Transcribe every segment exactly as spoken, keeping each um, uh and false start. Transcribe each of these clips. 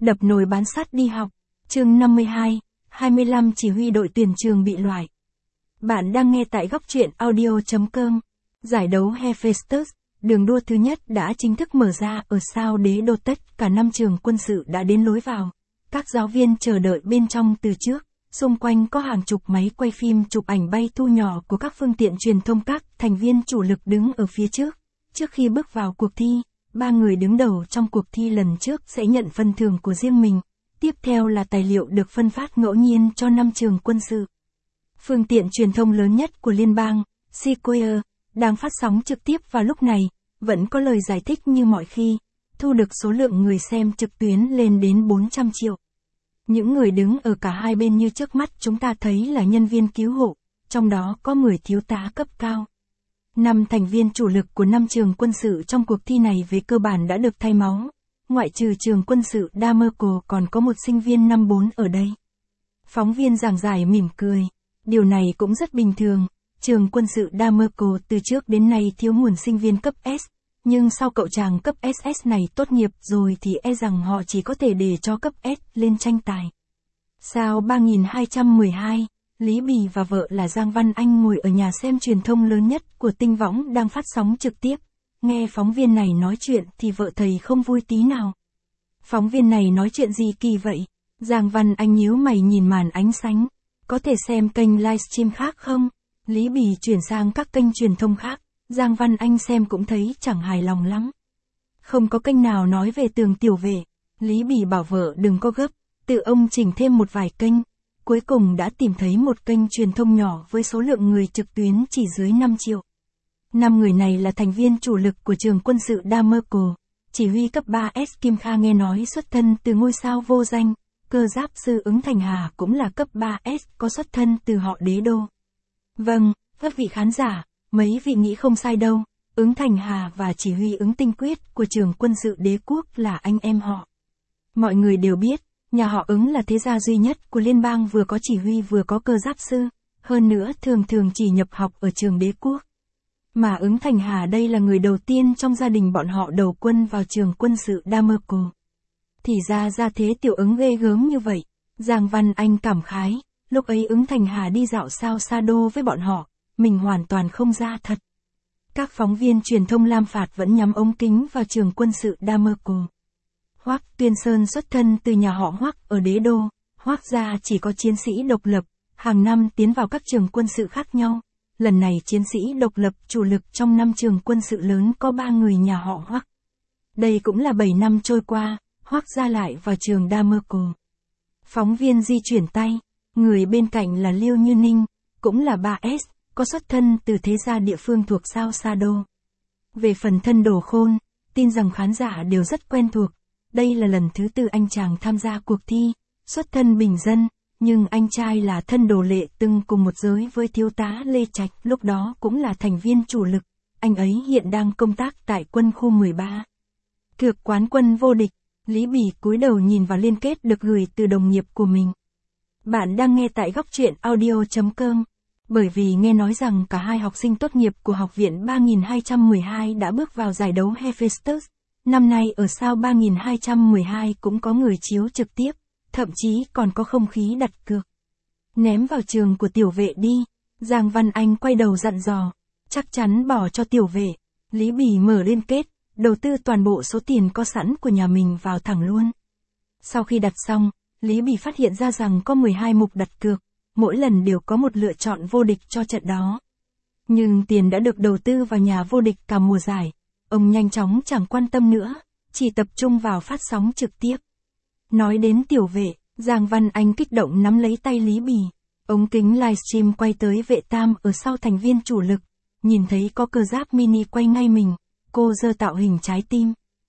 Đập nồi bán sắt đi học. Chương năm mươi hai, hai mươi lăm chỉ huy đội tuyển trường bị loại. Bạn đang nghe tại góc truyện audio chấm com. Giải đấu Hephaestus, đường đua thứ nhất đã chính thức mở ra ở sao đế đô, tất cả năm trường quân sự đã đến lối vào. Các giáo viên chờ đợi bên trong từ trước, xung quanh có hàng chục máy quay phim chụp ảnh bay thu nhỏ của các phương tiện truyền thông, các thành viên chủ lực đứng ở phía trước. Trước khi bước vào cuộc thi, ba người đứng đầu trong cuộc thi lần trước sẽ nhận phần thưởng của riêng mình. Tiếp theo là tài liệu được phân phát ngẫu nhiên cho năm trường quân sự. Phương tiện truyền thông lớn nhất của liên bang, Sequoia, đang phát sóng trực tiếp vào lúc này, vẫn có lời giải thích như mọi khi, thu được số lượng người xem trực tuyến lên đến bốn trăm triệu. Những người đứng ở cả hai bên như trước mắt chúng ta thấy là nhân viên cứu hộ, trong đó có mười thiếu tá cấp cao. Năm thành viên chủ lực của năm trường quân sự trong cuộc thi này về cơ bản đã được thay máu. Ngoại trừ trường quân sự Damerco còn có một sinh viên năm bốn ở đây. Phóng viên giảng giải mỉm cười. Điều này cũng rất bình thường. Trường quân sự Damerco từ trước đến nay thiếu nguồn sinh viên cấp S. Nhưng sau cậu chàng cấp ét ét này tốt nghiệp rồi thì e rằng họ chỉ có thể để cho cấp S lên tranh tài. Sao ba nghìn hai trăm mười hai, Lý Bì và vợ là Giang Văn Anh ngồi ở nhà xem truyền thông lớn nhất của Tinh Võng đang phát sóng trực tiếp. Nghe phóng viên này nói chuyện thì vợ thầy không vui tí nào. Phóng viên này nói chuyện gì kỳ vậy? Giang Văn Anh nhíu mày nhìn màn ánh sáng. Có thể xem kênh livestream khác không? Lý Bì chuyển sang các kênh truyền thông khác. Giang Văn Anh xem cũng thấy chẳng hài lòng lắm. Không có kênh nào nói về Tường Tiểu Vệ. Lý Bì bảo vợ đừng có gấp, tự ông chỉnh thêm một vài kênh. Cuối cùng đã tìm thấy một kênh truyền thông nhỏ với số lượng người trực tuyến chỉ dưới năm triệu. Năm người này là thành viên chủ lực của trường quân sự Damerco. Chỉ huy cấp ba S Kim Kha nghe nói xuất thân từ ngôi sao vô danh. Cơ giáp sư Ứng Thành Hà cũng là cấp ba S có xuất thân từ họ Đế Đô. Vâng, các vị khán giả, mấy vị nghĩ không sai đâu. Ứng Thành Hà và chỉ huy Ứng Tinh Quyết của trường quân sự Đế Quốc là anh em họ. Mọi người đều biết, nhà họ Ứng là thế gia duy nhất của liên bang vừa có chỉ huy vừa có cơ giáp sư. Hơn nữa thường thường chỉ nhập học ở trường Đế Quốc. Mà Ứng Thành Hà đây là người đầu tiên trong gia đình bọn họ đầu quân vào trường quân sự Damerco. Thì ra ra thế tiểu Ứng ghê gớm như vậy. Giang Văn Anh cảm khái, lúc ấy Ứng Thành Hà đi dạo sao Sa Đô với bọn họ, mình hoàn toàn không ra thật. Các phóng viên truyền thông Lam Phạt vẫn nhắm ống kính vào trường quân sự Damerco. Hoắc Tuyên Sơn xuất thân từ nhà họ Hoắc ở Đế Đô, Hoắc gia chỉ có chiến sĩ độc lập, hàng năm tiến vào các trường quân sự khác nhau. Lần này chiến sĩ độc lập chủ lực trong năm trường quân sự lớn có ba người nhà họ Hoắc. Đây cũng là bảy năm trôi qua, Hoắc gia lại vào trường Damerco. Phóng viên di chuyển tay, người bên cạnh là Liêu Như Ninh, cũng là ba S, có xuất thân từ thế gia địa phương thuộc sao Sa Đô. Về phần thân Đồ Khôn, tin rằng khán giả đều rất quen thuộc. Đây là lần thứ tư anh chàng tham gia cuộc thi, xuất thân bình dân. Nhưng anh trai là thân Đồ Lệ từng cùng một giới với thiếu tá Lê Trạch, lúc đó cũng là thành viên chủ lực. Anh ấy hiện đang công tác tại quân khu mười ba. Cược quán quân vô địch, Lý Bì cúi đầu nhìn vào liên kết được gửi từ đồng nghiệp của mình. Bạn đang nghe tại góc truyện audio chấm com. Bởi vì nghe nói rằng cả hai học sinh tốt nghiệp của học viện ba nghìn hai trăm mười hai đã bước vào giải đấu Hephaestus. Năm nay ở sao ba nghìn hai trăm mười hai cũng có người chiếu trực tiếp. Thậm chí còn có không khí đặt cược. Ném vào trường của Tiểu Vệ đi. Giang Văn Anh quay đầu dặn dò. Chắc chắn bỏ cho Tiểu Vệ. Lý Bì mở liên kết, đầu tư toàn bộ số tiền có sẵn của nhà mình vào thẳng luôn. Sau khi đặt xong, Lý Bì phát hiện ra rằng có mười hai mục đặt cược. Mỗi lần đều có một lựa chọn vô địch cho trận đó. Nhưng tiền đã được đầu tư vào nhà vô địch cả mùa giải. Ông nhanh chóng chẳng quan tâm nữa, chỉ tập trung vào phát sóng trực tiếp. Nói đến Tiểu Vệ, Giang Văn Anh kích động nắm lấy tay Lý Bì. Ống kính livestream quay tới Vệ Tam ở sau thành viên chủ lực. Nhìn thấy có cơ giáp mini quay ngay mình, cô giơ tạo hình trái tim.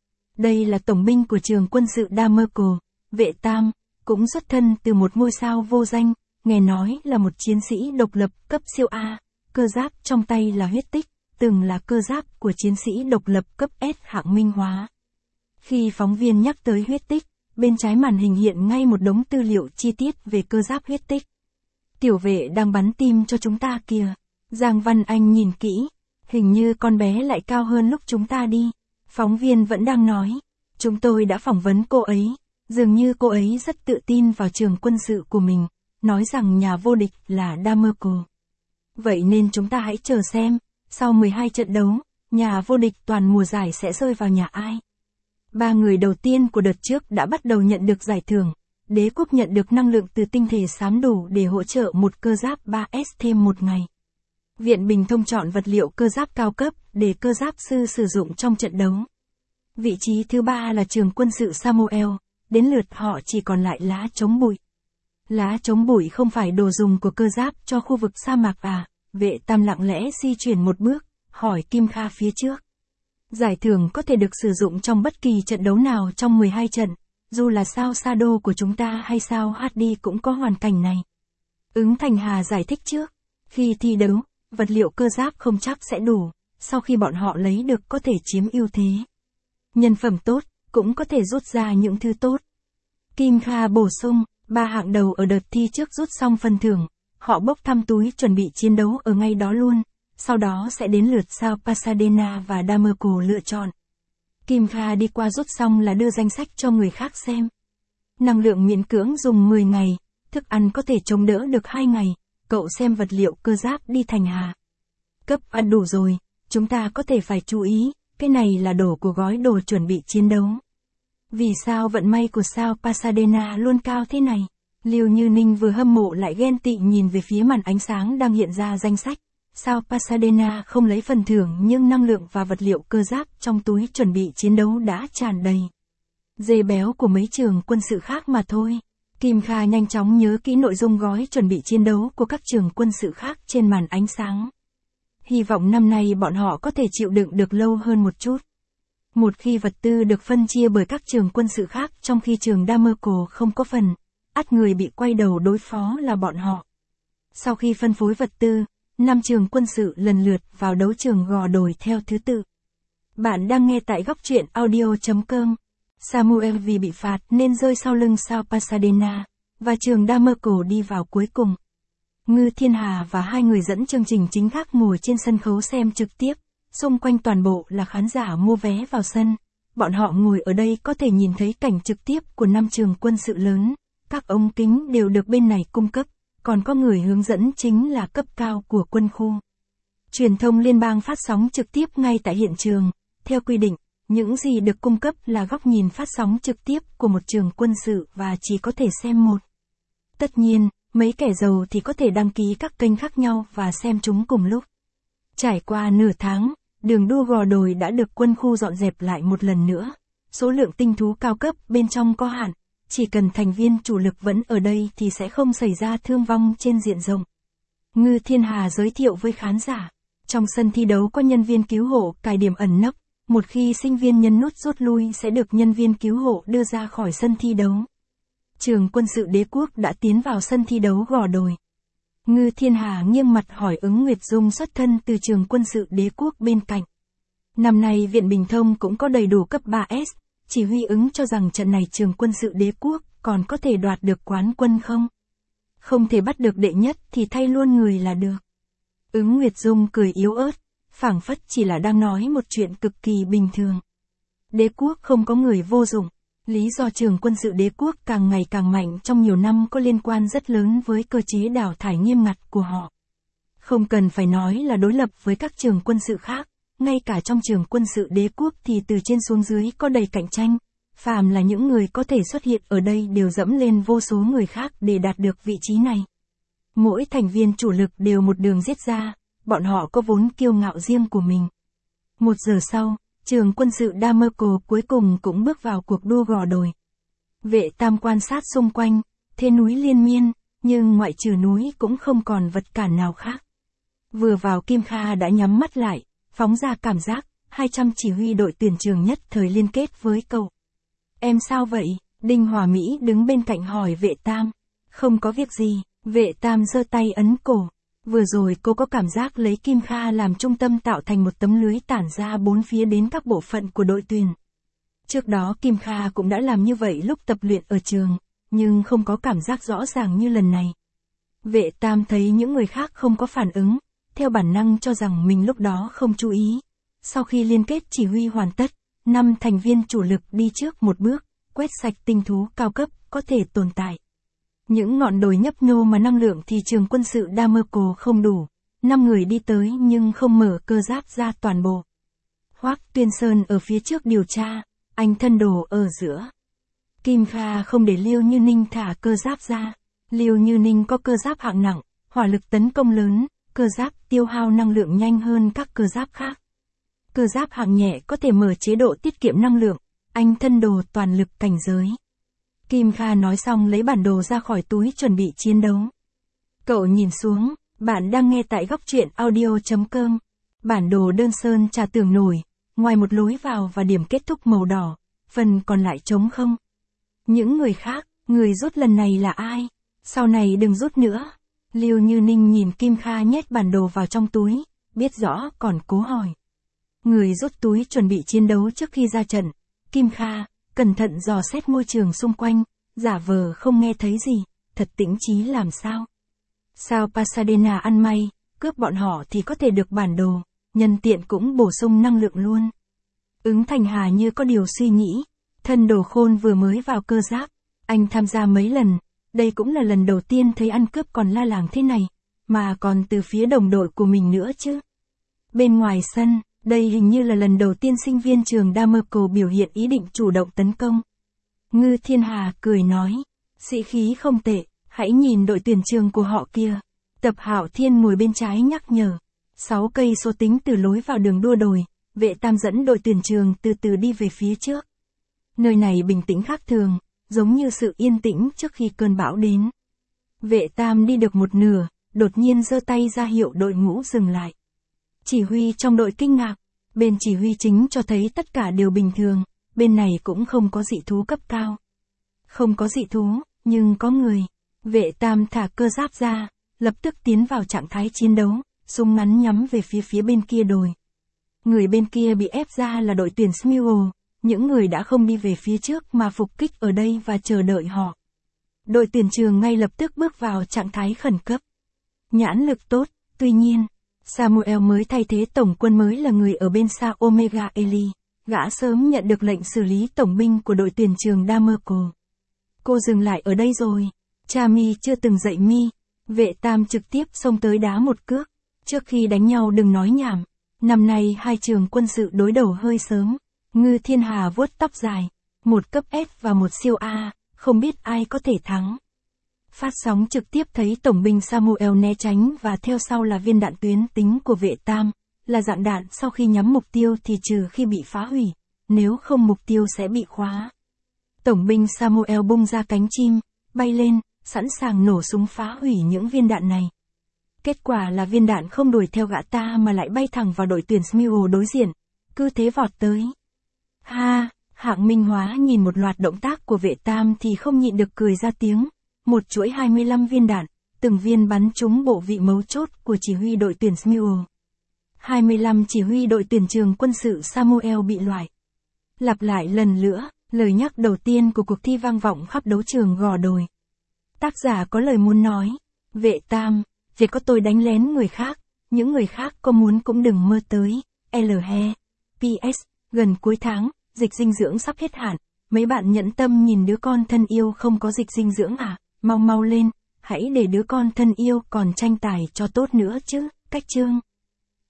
Đây là tổng binh của trường quân sự Damerco, Vệ Tam, cũng xuất thân từ một ngôi sao vô danh, nghe nói là một chiến sĩ độc lập cấp siêu A. Cơ giáp trong tay là huyết tích, từng là cơ giáp của chiến sĩ độc lập cấp S hạng minh hóa. Khi phóng viên nhắc tới huyết tích, bên trái màn hình hiện ngay một đống tư liệu chi tiết về cơ giáp huyết tích. Tiểu Vệ đang bắn tim cho chúng ta kìa. Giang Văn Anh nhìn kỹ. Hình như con bé lại cao hơn lúc chúng ta đi. Phóng viên vẫn đang nói. Chúng tôi đã phỏng vấn cô ấy. Dường như cô ấy rất tự tin vào trường quân sự của mình, nói rằng nhà vô địch là Damerco. Vậy nên chúng ta hãy chờ xem, sau mười hai trận đấu, nhà vô địch toàn mùa giải sẽ rơi vào nhà ai. Ba người đầu tiên của đợt trước đã bắt đầu nhận được giải thưởng. Đế quốc nhận được năng lượng từ tinh thể xám đủ để hỗ trợ một cơ giáp ba S thêm một ngày. Viện Bình Thông chọn vật liệu cơ giáp cao cấp để cơ giáp sư sử dụng trong trận đấu. Vị trí thứ ba là trường quân sự Samuel, đến lượt họ chỉ còn lại lá chống bụi. Lá chống bụi không phải đồ dùng của cơ giáp cho khu vực sa mạc à? Vệ Tam lặng lẽ di chuyển một bước, hỏi Kim Kha phía trước. Giải thưởng có thể được sử dụng trong bất kỳ trận đấu nào trong mười hai trận, dù là sao Sado của chúng ta hay sao Hardy cũng có hoàn cảnh này. Ứng Thành Hà giải thích trước, khi thi đấu, vật liệu cơ giáp không chắc sẽ đủ, sau khi bọn họ lấy được có thể chiếm ưu thế. Nhân phẩm tốt, cũng có thể rút ra những thứ tốt. Kim Kha bổ sung, ba hạng đầu ở đợt thi trước rút xong phần thưởng, họ bốc thăm túi chuẩn bị chiến đấu ở ngay đó luôn, sau đó sẽ đến lượt sao Pasadena và Damerco lựa chọn. Kim Kha đi qua rút xong là đưa danh sách cho người khác xem. Năng lượng miễn cưỡng dùng mười ngày, thức ăn có thể chống đỡ được hai ngày, cậu xem vật liệu cơ giáp đi Thành Hà. Cấp ăn đủ rồi, chúng ta có thể phải chú ý, cái này là đồ của gói đồ chuẩn bị chiến đấu. Vì sao vận may của sao Pasadena luôn cao thế này? Liêu Như Ninh vừa hâm mộ lại ghen tị nhìn về phía màn ánh sáng đang hiện ra danh sách. Sao Pasadena không lấy phần thưởng nhưng năng lượng và vật liệu cơ giáp trong túi chuẩn bị chiến đấu đã tràn đầy. Dê béo của mấy trường quân sự khác mà thôi. Kim Kha nhanh chóng nhớ kỹ nội dung gói chuẩn bị chiến đấu của các trường quân sự khác trên màn ánh sáng. Hy vọng năm nay bọn họ có thể chịu đựng được lâu hơn một chút. Một khi vật tư được phân chia bởi các trường quân sự khác trong khi trường Damerco không có phần, ắt người bị quay đầu đối phó là bọn họ. Sau khi phân phối vật tư, năm trường quân sự lần lượt vào đấu trường gò đồi theo thứ tự. Bạn đang nghe tại góc truyện audio chấm com. Samuel vì bị phạt nên rơi sau lưng sao Pasadena, và trường Damerco đi vào cuối cùng. Ngư Thiên Hà và hai người dẫn chương trình chính khác ngồi trên sân khấu xem trực tiếp, xung quanh toàn bộ là khán giả mua vé vào sân. Bọn họ ngồi ở đây có thể nhìn thấy cảnh trực tiếp của năm trường quân sự lớn, các ống kính đều được bên này cung cấp, còn có người hướng dẫn chính là cấp cao của quân khu. Truyền thông liên bang phát sóng trực tiếp ngay tại hiện trường, theo quy định. Những gì được cung cấp là góc nhìn phát sóng trực tiếp của một trường quân sự và chỉ có thể xem một. Tất nhiên, mấy kẻ giàu thì có thể đăng ký các kênh khác nhau và xem chúng cùng lúc. Trải qua nửa tháng, đường đua gò đồi đã được quân khu dọn dẹp lại một lần nữa. Số lượng tinh thú cao cấp bên trong có hạn, chỉ cần thành viên chủ lực vẫn ở đây thì sẽ không xảy ra thương vong trên diện rộng. Ngư Thiên Hà giới thiệu với khán giả, trong sân thi đấu có nhân viên cứu hộ cài điểm ẩn nấp. Một khi sinh viên nhấn nút rút lui sẽ được nhân viên cứu hộ đưa ra khỏi sân thi đấu. Trường quân sự Đế quốc đã tiến vào sân thi đấu gò đồi. Ngư Thiên Hà nghiêng mặt hỏi Ứng Nguyệt Dung xuất thân từ trường quân sự Đế quốc bên cạnh. Năm nay Viện Bình Thông cũng có đầy đủ cấp ba S, chỉ huy Ứng cho rằng trận này trường quân sự Đế quốc còn có thể đoạt được quán quân không? Không thể bắt được đệ nhất thì thay luôn người là được. Ứng Nguyệt Dung cười yếu ớt, phảng phất chỉ là đang nói một chuyện cực kỳ bình thường. Đế quốc không có người vô dụng. Lý do trường quân sự Đế quốc càng ngày càng mạnh trong nhiều năm có liên quan rất lớn với cơ chế đào thải nghiêm ngặt của họ. Không cần phải nói là đối lập với các trường quân sự khác, ngay cả trong trường quân sự Đế quốc thì từ trên xuống dưới có đầy cạnh tranh. Phàm là những người có thể xuất hiện ở đây đều dẫm lên vô số người khác để đạt được vị trí này. Mỗi thành viên chủ lực đều một đường giết ra. Bọn họ có vốn kiêu ngạo riêng của mình. Một giờ sau, trường quân sự Damerco cuối cùng cũng bước vào cuộc đua gò đồi. Vệ Tam quan sát xung quanh, thế núi liên miên, nhưng ngoại trừ núi cũng không còn vật cản nào khác. Vừa vào Kim Kha đã nhắm mắt lại, phóng ra cảm giác, hai trăm chỉ huy đội tuyển trường nhất thời liên kết với cậu. Em sao vậy? Đinh Hòa Mỹ đứng bên cạnh hỏi Vệ Tam. Không có việc gì, Vệ Tam giơ tay ấn cổ. Vừa rồi cô có cảm giác lấy Kim Kha làm trung tâm tạo thành một tấm lưới tản ra bốn phía đến các bộ phận của đội tuyển. Trước đó Kim Kha cũng đã làm như vậy lúc tập luyện ở trường, nhưng không có cảm giác rõ ràng như lần này. Vệ Tam thấy những người khác không có phản ứng, theo bản năng cho rằng mình lúc đó không chú ý. Sau khi liên kết chỉ huy hoàn tất, năm thành viên chủ lực đi trước một bước, quét sạch tinh thú cao cấp, có thể tồn tại. Những ngọn đồi nhấp nhô mà năng lượng thị trường quân sự Damerco không đủ. Năm người đi tới nhưng không mở cơ giáp ra toàn bộ. Hoắc Tuyên Sơn ở phía trước điều tra, anh thân đồ ở giữa. Kim Kha không để Liêu Như Ninh thả cơ giáp ra. Liêu Như Ninh có cơ giáp hạng nặng, hỏa lực tấn công lớn, cơ giáp tiêu hao năng lượng nhanh hơn các cơ giáp khác. Cơ giáp hạng nhẹ có thể mở chế độ tiết kiệm năng lượng, anh thân đồ toàn lực cảnh giới. Kim Kha nói xong lấy bản đồ ra khỏi túi chuẩn bị chiến đấu. Cậu nhìn xuống, bạn đang nghe tại góc truyện audio chấm com. Bản đồ đơn sơn trà tường nổi, ngoài một lối vào và điểm kết thúc màu đỏ, phần còn lại trống không. Những người khác, người rút lần này là ai? Sau này đừng rút nữa. Liêu Như Ninh nhìn Kim Kha nhét bản đồ vào trong túi, biết rõ còn cố hỏi. Người rút túi chuẩn bị chiến đấu trước khi ra trận. Kim Kha, cẩn thận dò xét môi trường xung quanh, giả vờ không nghe thấy gì, thật tĩnh chí làm sao. Sao Pasadena ăn may, cướp bọn họ thì có thể được bản đồ, nhân tiện cũng bổ sung năng lượng luôn. Ứng Thành Hà như có điều suy nghĩ, thân đồ khôn vừa mới vào cơ giáp, anh tham gia mấy lần, đây cũng là lần đầu tiên thấy ăn cướp còn la làng thế này, mà còn từ phía đồng đội của mình nữa chứ. Bên ngoài sân, đây hình như là lần đầu tiên sinh viên trường Damerco biểu hiện ý định chủ động tấn công. Ngư Thiên Hà cười nói, sĩ khí không tệ, hãy nhìn đội tuyển trường của họ kia. Tập Hạo Thiên ngồi bên trái nhắc nhở. Sáu cây số tính từ lối vào đường đua đồi, Vệ Tam dẫn đội tuyển trường từ từ đi về phía trước. Nơi này bình tĩnh khác thường, giống như sự yên tĩnh trước khi cơn bão đến. Vệ Tam đi được một nửa, đột nhiên giơ tay ra hiệu đội ngũ dừng lại. Chỉ huy trong đội kinh ngạc, bên chỉ huy chính cho thấy tất cả đều bình thường, bên này cũng không có dị thú cấp cao. Không có dị thú, nhưng có người. Vệ Tam thả cơ giáp ra, lập tức tiến vào trạng thái chiến đấu, súng ngắn nhắm về phía phía bên kia đồi. Người bên kia bị ép ra là đội tuyển Smule, những người đã không đi về phía trước mà phục kích ở đây và chờ đợi họ. Đội tuyển trường ngay lập tức bước vào trạng thái khẩn cấp. Nhãn lực tốt, tuy nhiên, Samuel mới thay thế tổng quân mới là người ở bên xa Omega Eli, gã sớm nhận được lệnh xử lý tổng binh của đội tuyển trường Damerco. Cô dừng lại ở đây rồi. Cha mi chưa từng dạy mi. Vệ Tam trực tiếp xông tới đá một cước. Trước khi đánh nhau đừng nói nhảm. Năm nay hai trường quân sự đối đầu hơi sớm. Ngư Thiên Hà vuốt tóc dài. Một cấp S và một siêu A, không biết ai có thể thắng. Phát sóng trực tiếp thấy tổng binh Samuel né tránh và theo sau là viên đạn tuyến tính của Vệ Tam. Là dạng đạn sau khi nhắm mục tiêu thì trừ khi bị phá hủy. Nếu không mục tiêu sẽ bị khóa. Tổng binh Samuel bung ra cánh chim, bay lên, sẵn sàng nổ súng phá hủy những viên đạn này. Kết quả là viên đạn không đuổi theo gã ta mà lại bay thẳng vào đội tuyển Smule đối diện, cứ thế vọt tới. Ha, Hạng Minh Hóa nhìn một loạt động tác của Vệ Tam thì không nhịn được cười ra tiếng. Một chuỗi hai mươi lăm viên đạn, từng viên bắn trúng bộ vị mấu chốt của chỉ huy đội tuyển Smule. hai mươi lăm chỉ huy đội tuyển trường quân sự Samuel bị loại. Lặp lại lần nữa, lời nhắc đầu tiên của cuộc thi vang vọng khắp đấu trường Gò Đồi. Tác giả có lời muốn nói, Vệ Tam, việc có tôi đánh lén người khác, những người khác có muốn cũng đừng mơ tới. L he. pê ét, gần cuối tháng, dịch dinh dưỡng sắp hết hạn, mấy bạn nhẫn tâm nhìn đứa con thân yêu không có dịch dinh dưỡng à, mau mau lên, hãy để đứa con thân yêu còn tranh tài cho tốt nữa chứ, cách chương.